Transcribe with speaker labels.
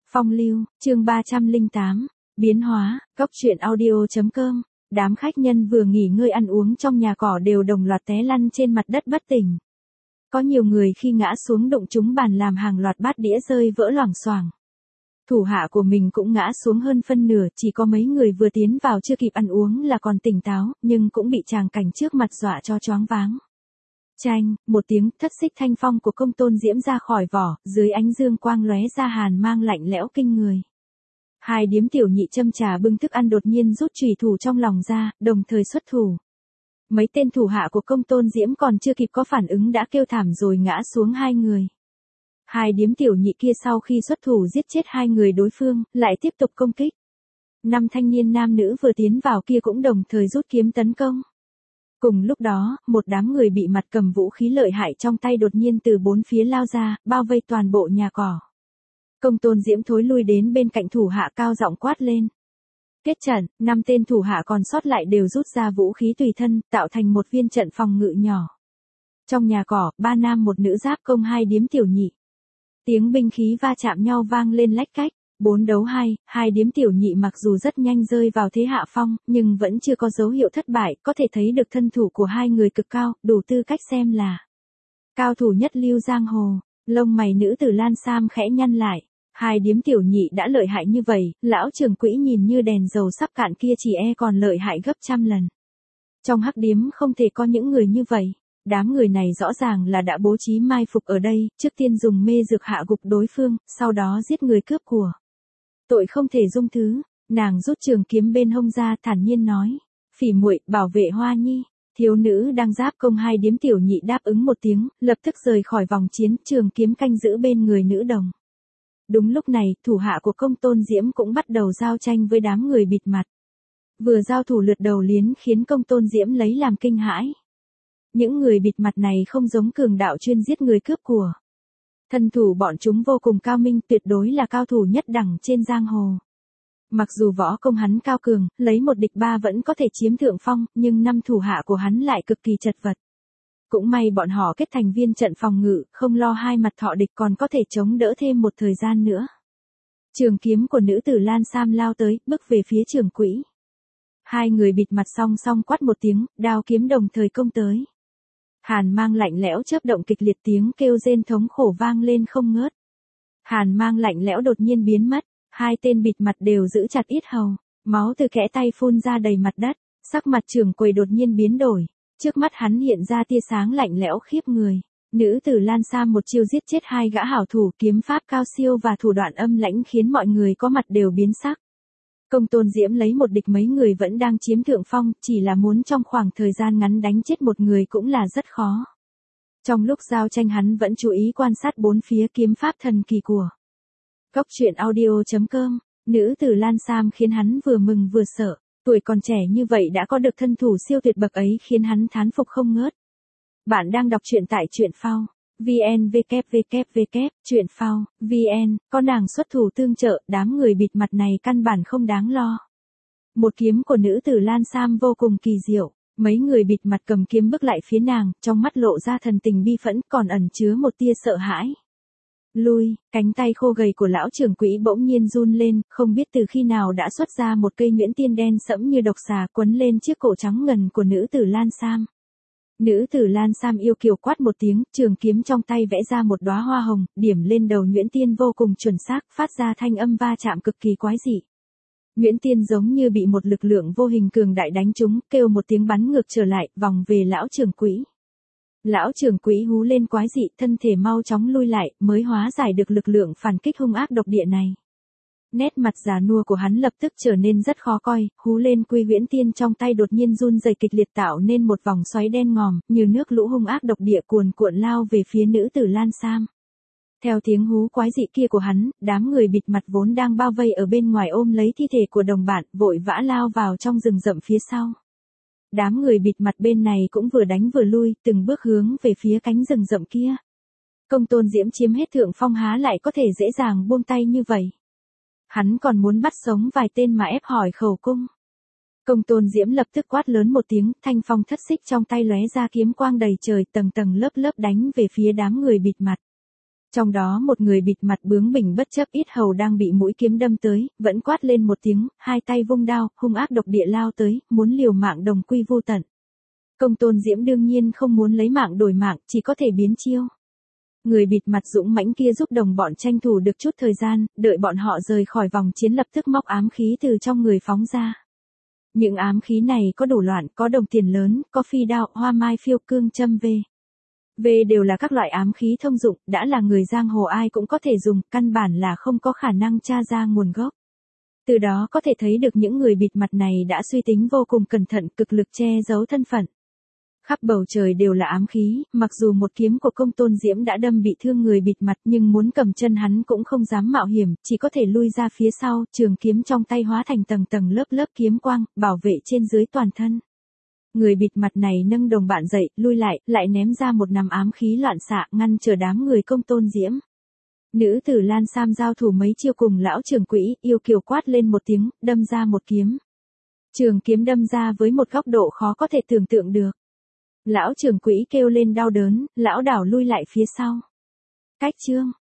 Speaker 1: Phong lưu, chương 308, biến hóa, góc truyện audio.com. Đám khách nhân vừa nghỉ ngơi ăn uống trong nhà cỏ đều đồng loạt té lăn trên mặt đất bất tỉnh. Có nhiều người khi ngã xuống đụng trúng bàn làm hàng loạt bát đĩa rơi vỡ loảng xoảng. Thủ hạ của mình cũng ngã xuống hơn phân nửa, chỉ có mấy người vừa tiến vào chưa kịp ăn uống là còn tỉnh táo, nhưng cũng bị tràng cảnh trước mặt dọa cho choáng váng. Chanh, một tiếng thất xích thanh phong của Công Tôn Diễm ra khỏi vỏ, dưới ánh dương quang lóe ra hàn mang lạnh lẽo kinh người. Hai điếm tiểu nhị châm trà bưng thức ăn đột nhiên rút chùy thủ trong lòng ra, đồng thời xuất thủ. Mấy tên thủ hạ của Công Tôn Diễm còn chưa kịp có phản ứng đã kêu thảm rồi ngã xuống hai người. Hai điếm tiểu nhị kia sau khi xuất thủ giết chết hai người đối phương, lại tiếp tục công kích. Năm thanh niên nam nữ vừa tiến vào kia cũng đồng thời rút kiếm tấn công. Cùng lúc đó, một đám người bị mặt cầm vũ khí lợi hại trong tay đột nhiên từ bốn phía lao ra, bao vây toàn bộ nhà cỏ. Công Tôn Diễm thối lui đến bên cạnh thủ hạ cao giọng quát lên. Kết trận, 5 tên thủ hạ còn sót lại đều rút ra vũ khí tùy thân, tạo thành một viên trận phòng ngự nhỏ. Trong nhà cỏ, 3 nam một nữ giáp công hai điếm tiểu nhị. Tiếng binh khí va chạm nhau vang lên lách cách. 4 đấu 2, hai điếm tiểu nhị mặc dù rất nhanh rơi vào thế hạ phong, nhưng vẫn chưa có dấu hiệu thất bại, có thể thấy được thân thủ của hai người cực cao, đủ tư cách xem là cao thủ nhất lưu giang hồ. Lông mày nữ tử Lan Sam khẽ nhăn lại. Hai điếm tiểu nhị đã lợi hại như vậy, lão trưởng quỹ nhìn như đèn dầu sắp cạn kia chỉ còn lợi hại gấp trăm lần. Trong hắc điếm không thể có những người như vậy. Đám người này rõ ràng là đã bố trí mai phục ở đây, trước tiên dùng mê dược hạ gục đối phương, sau đó giết người cướp của. Tội không thể dung thứ, nàng rút trường kiếm bên hông ra thản nhiên nói. Phỉ muội, bảo vệ Hoa Nhi. Thiếu nữ đang giáp công hai điếm tiểu nhị đáp ứng một tiếng, lập tức rời khỏi vòng chiến, trường kiếm canh giữ bên người nữ đồng. Đúng lúc này, thủ hạ của Công Tôn Diễm cũng bắt đầu giao tranh với đám người bịt mặt. Vừa giao thủ lượt đầu liến khiến Công Tôn Diễm lấy làm kinh hãi. Những người bịt mặt này không giống cường đạo chuyên giết người cướp của. Thân thủ bọn chúng vô cùng cao minh, tuyệt đối là cao thủ nhất đẳng trên giang hồ. Mặc dù võ công hắn cao cường, lấy một địch ba vẫn có thể chiếm thượng phong, nhưng 5 thủ hạ của hắn lại cực kỳ chật vật. Cũng may bọn họ kết thành viên trận phòng ngự, không lo hai mặt thọ địch còn có thể chống đỡ thêm một thời gian nữa. Trường kiếm của nữ tử Lan Sam lao tới, bước về phía trưởng quỹ. Hai người bịt mặt song song quát một tiếng, đao kiếm đồng thời công tới. Hàn mang lạnh lẽo chớp động kịch liệt, tiếng kêu rên thống khổ vang lên không ngớt. Hàn mang lạnh lẽo đột nhiên biến mất, hai tên bịt mặt đều giữ chặt yết hầu, máu từ kẽ tay phun ra đầy mặt đất, sắc mặt trưởng quầy đột nhiên biến đổi, trước mắt hắn hiện ra tia sáng lạnh lẽo khiếp người. Nữ tử Lan Sam một chiêu giết chết hai gã hảo thủ, kiếm pháp cao siêu và thủ đoạn âm lãnh khiến mọi người có mặt đều biến sắc. Công Tôn Diễm lấy một địch mấy người vẫn đang chiếm thượng phong, chỉ là muốn trong khoảng thời gian ngắn đánh chết một người cũng là rất khó. Trong lúc giao tranh hắn vẫn chú ý quan sát bốn phía kiếm pháp thần kỳ của góc truyện audio.com. Nữ tử Lan Sam khiến hắn vừa mừng vừa sợ, tuổi còn trẻ như vậy đã có được thân thủ siêu tuyệt bậc ấy khiến hắn thán phục không ngớt. Bạn đang đọc truyện tại truyện phao vn truyện phao vn, có nàng xuất thủ tương trợ, đám người bịt mặt này căn bản không đáng lo. Một kiếm của nữ tử Lan Sam vô cùng kỳ diệu, mấy người bịt mặt cầm kiếm bước lại phía nàng, trong mắt lộ ra thần tình bi phẫn còn ẩn chứa một tia sợ hãi. Lui, cánh tay khô gầy của lão trưởng quỹ bỗng nhiên run lên, không biết từ khi nào đã xuất ra một cây nhuyễn tiên đen sẫm như độc xà quấn lên chiếc cổ trắng ngần của nữ tử Lan Sam. Nữ tử Lan Sam yêu kiều quát một tiếng, trường kiếm trong tay vẽ ra một đóa hoa hồng, điểm lên đầu nhuyễn tiên vô cùng chuẩn xác, phát ra thanh âm va chạm cực kỳ quái dị. Nhuyễn tiên giống như bị một lực lượng vô hình cường đại đánh trúng, kêu một tiếng bắn ngược trở lại, vòng về lão trưởng quỹ. Lão trưởng quỹ hú lên quái dị, thân thể mau chóng lui lại, mới hóa giải được lực lượng phản kích hung ác độc địa này. Nét mặt già nua của hắn lập tức trở nên rất khó coi, hú lên quy huyễn tiên trong tay đột nhiên run rẩy kịch liệt tạo nên một vòng xoáy đen ngòm, như nước lũ hung ác độc địa cuồn cuộn lao về phía nữ tử Lan Sam. Theo tiếng hú quái dị kia của hắn, đám người bịt mặt vốn đang bao vây ở bên ngoài ôm lấy thi thể của đồng bạn, vội vã lao vào trong rừng rậm phía sau. Đám người bịt mặt bên này cũng vừa đánh vừa lui, từng bước hướng về phía cánh rừng rậm kia. Công Tôn Diễm chiếm hết thượng phong há lại có thể dễ dàng buông tay như vậy. Hắn còn muốn bắt sống vài tên mà ép hỏi khẩu cung. Công Tôn Diễm lập tức quát lớn một tiếng, thanh phong thất xích trong tay lóe ra kiếm quang đầy trời, tầng tầng lớp lớp đánh về phía đám người bịt mặt. Trong đó một người bịt mặt bướng bỉnh bất chấp yết hầu đang bị mũi kiếm đâm tới, vẫn quát lên một tiếng, hai tay vung đao, hung ác độc địa lao tới, muốn liều mạng đồng quy vô tận. Công Tôn Diễm đương nhiên không muốn lấy mạng đổi mạng, chỉ có thể biến chiêu. Người bịt mặt dũng mãnh kia giúp đồng bọn tranh thủ được chút thời gian, đợi bọn họ rời khỏi vòng chiến lập tức móc ám khí từ trong người phóng ra. Những ám khí này có đủ loạn, có đồng tiền lớn, có phi đao, hoa mai phiêu cương châm V đều là các loại ám khí thông dụng, đã là người giang hồ ai cũng có thể dùng, căn bản là không có khả năng tra ra nguồn gốc. Từ đó có thể thấy được những người bịt mặt này đã suy tính vô cùng cẩn thận, cực lực che giấu thân phận. Khắp bầu trời đều là ám khí, mặc dù một kiếm của Công Tôn Diễm đã đâm bị thương người bịt mặt nhưng muốn cầm chân hắn cũng không dám mạo hiểm, chỉ có thể lui ra phía sau, trường kiếm trong tay hóa thành tầng tầng lớp lớp kiếm quang, bảo vệ trên dưới toàn thân. Người bịt mặt này nâng đồng bạn dậy, lui lại ném ra một nắm ám khí loạn xạ ngăn chờ đám người Công Tôn Diễm. Nữ tử Lan Sam giao thủ mấy chiêu cùng lão trưởng quỹ, yêu kiều quát lên một tiếng, đâm ra một kiếm. Trường kiếm đâm ra với một góc độ khó có thể tưởng tượng được. Lão trưởng quỹ kêu lên đau đớn, lão đảo lui lại phía sau. Cách chương